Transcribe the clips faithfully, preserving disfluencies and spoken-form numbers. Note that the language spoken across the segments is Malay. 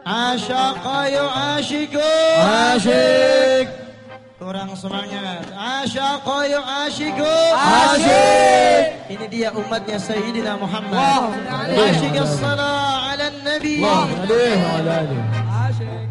Asyaqa yu'asyikum. Asyik. Kurang semangat. Asyaqa yu'asyikum. Asyik. Ini dia umatnya Sayyidina Muhammad. Wah, Asyik as-salah ala nabi. Wah, alaihi wa ala alihi. Asyik.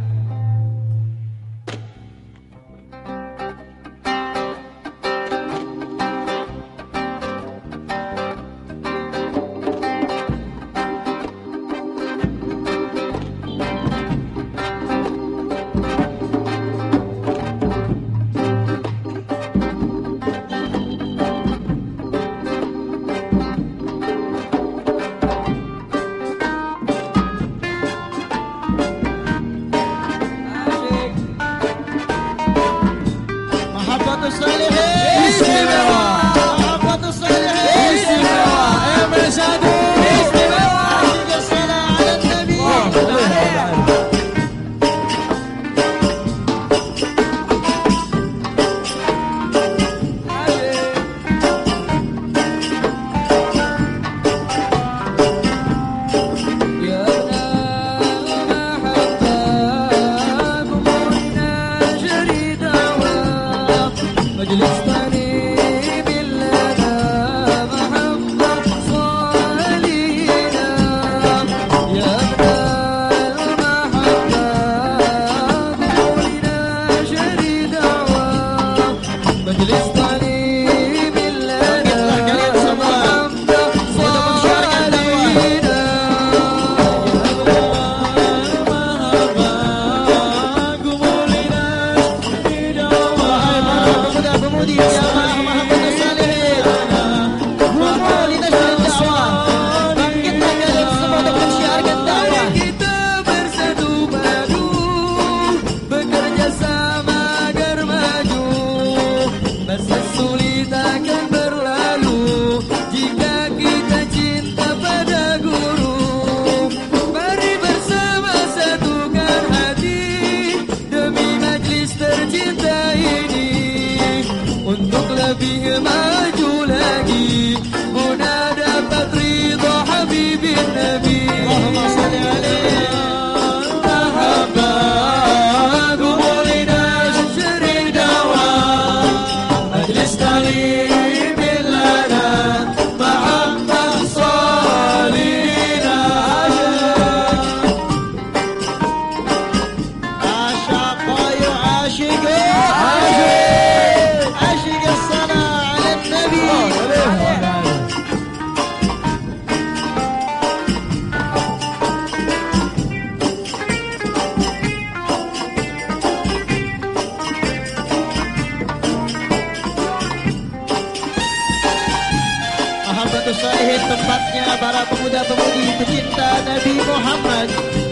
Tempatnya para pemuda-pemudi pecinta Nabi Muhammad.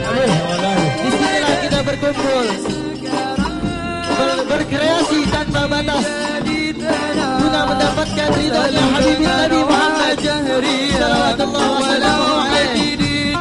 Di sinilah kita berkumpul, ber berkreasi tanpa batas, guna mendapatkan ridhonya Habibin Nabi Muhammad. Salawatullah wa salamuhu alaihi.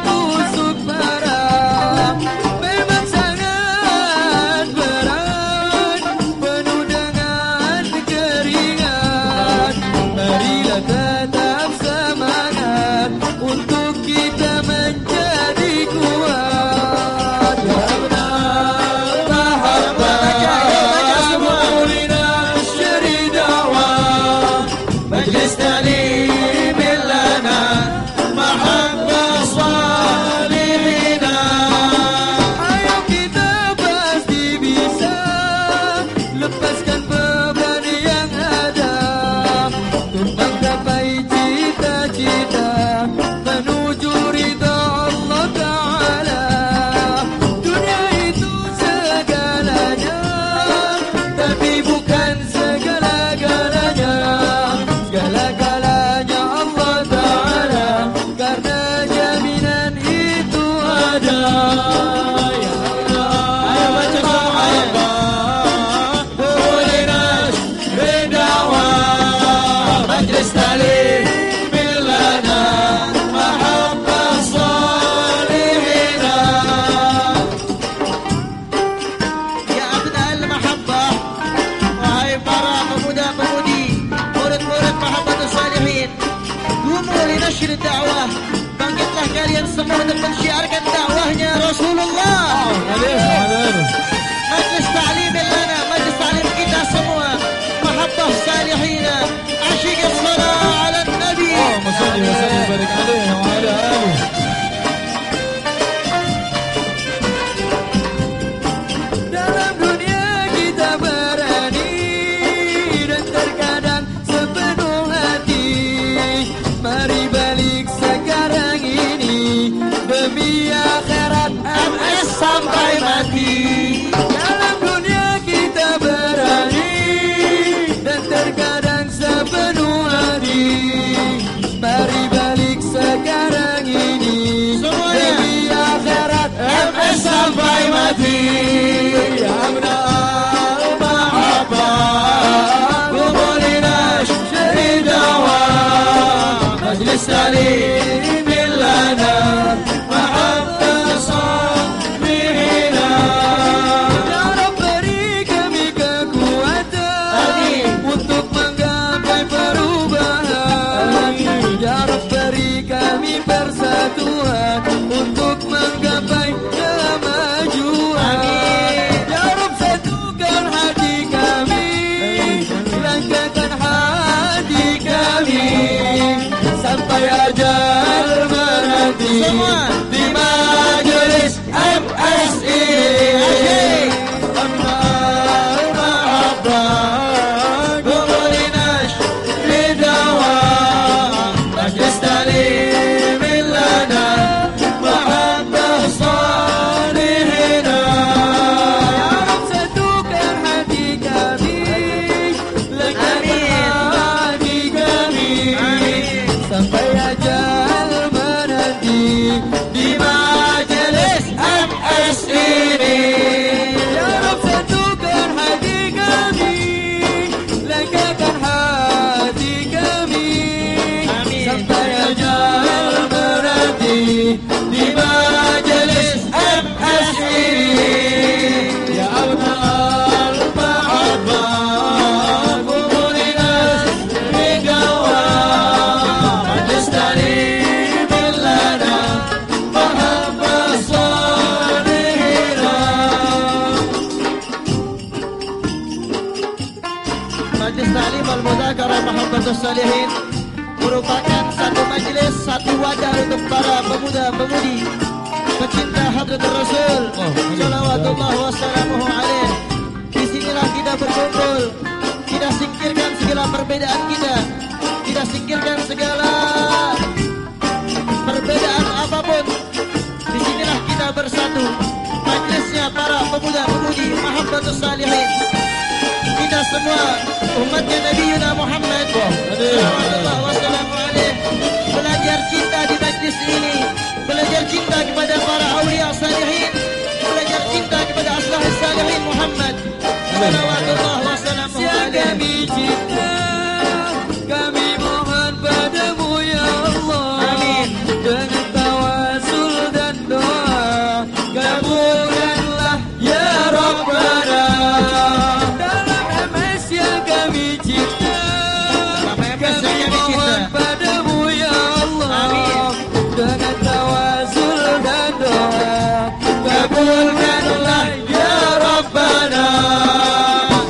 Memang sangat berat, penuh dengan keringat. Marilah tetap semangat untuk kita menjadi kuat. Ya benar, mahabbah mulina syari dakwah, majlis talim lana, mahabbah salihina. Ayo kita pasti bisa lepaskan beban yang ada, tumpang gapai cita-cita menuju ridha Allah Ta'ala. Dunia itu segalanya, tapi bukan segala-galanya. Segala-galanya Allah Ta'ala, karena jaminan itu ada. Ya Allah, ayo baca mahabbah mulina syari dakwah, majlis talim lana, mahabbah salihina. Ya abna'al mahabbah, wahai para pemuda-pemudi, murid-murid Mahabbatus Salihin, qumu li nasyri dakwah, bangkitlah kalian semua untuk mensyiarkan dakwahnya Rasulullah. sampai mati. Ya abnal mahabbah qulina syri dawa majlis talim lana mahabbah salihina. Ya Rabb beri kami kekuatan untuk menggapai perubahan. Ya Rabb beri kami persatuan untuk menggapai kemajuan. Ya Rabb satukan hati kami, langkahkan hati kami sampai ajal menanti di majelis M S I. Abnal mahabbah qulina syri dawa majlis talim lana mahabbah salihina. Ya Rabb satukan hati kami, langkahkan hati kami sampai ajal menanti di majelis M S ini. Ya Rabb satukan hati kami, langkahkan hati kami sampai ajal menanti di majelis M S ini. Ya abnal mahabbah qulina syri dawa majlis talim lana mahabbah salihina. Majlis Ta'lim Al-Mudzakarah Mahabbatus Salihin merupakan satu majlis, satu wadah untuk para pemuda-pemudi pecinta Hadratul Rasul salawatullah wassalamuhu alaih. Di sinilah kita berkumpul, kita singkirkan segala perbedaan kita, kita singkirkan segala perbedaan apapun. Di sinilah kita bersatu, majlisnya para pemuda-pemudi Mahabbatus Salihin. Kita semua umatnya Nabi Yuna Muhammad sallallahu wasallam alaih belajar cinta di majlis ini, belajar cinta kepada para awliya salihin, belajar cinta kepada aslahus salihin Muhammad sallallahu wasallam alaih. Kami cinta, kami mohon padamu ya Allah. Amin. Dengan tawasul dan doa, kabulkanlah ya Rabbana. Dalam M S yang kami cinta, kami mohon padamu ya Allah. Amin. Dengan tawasul dan doa, kabulkanlah ya Rabbana.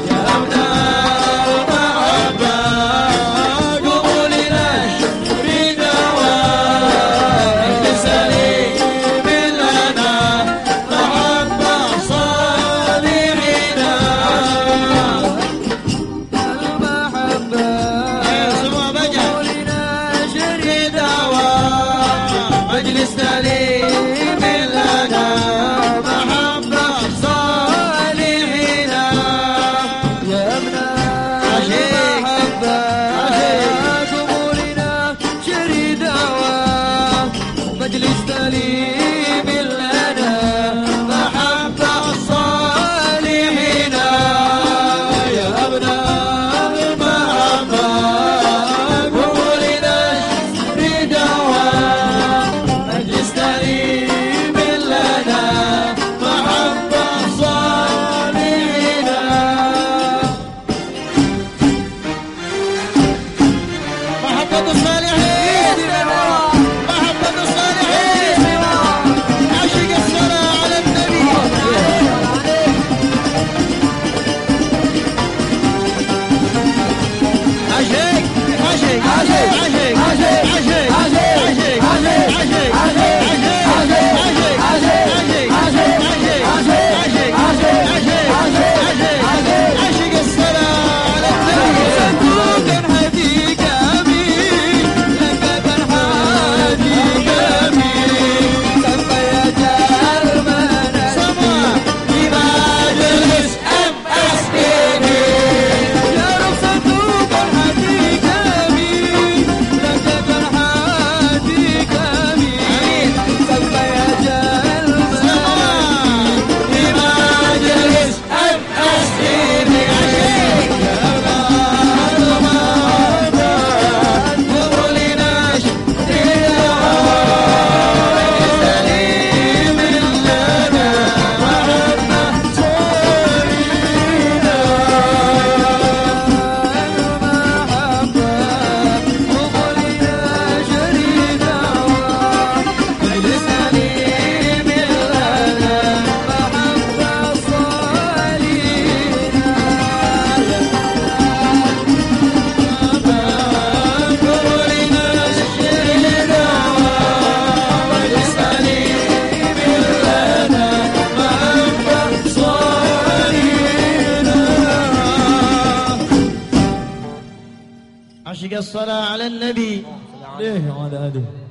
أشق الصلاة على النبي عليه وعلى آله.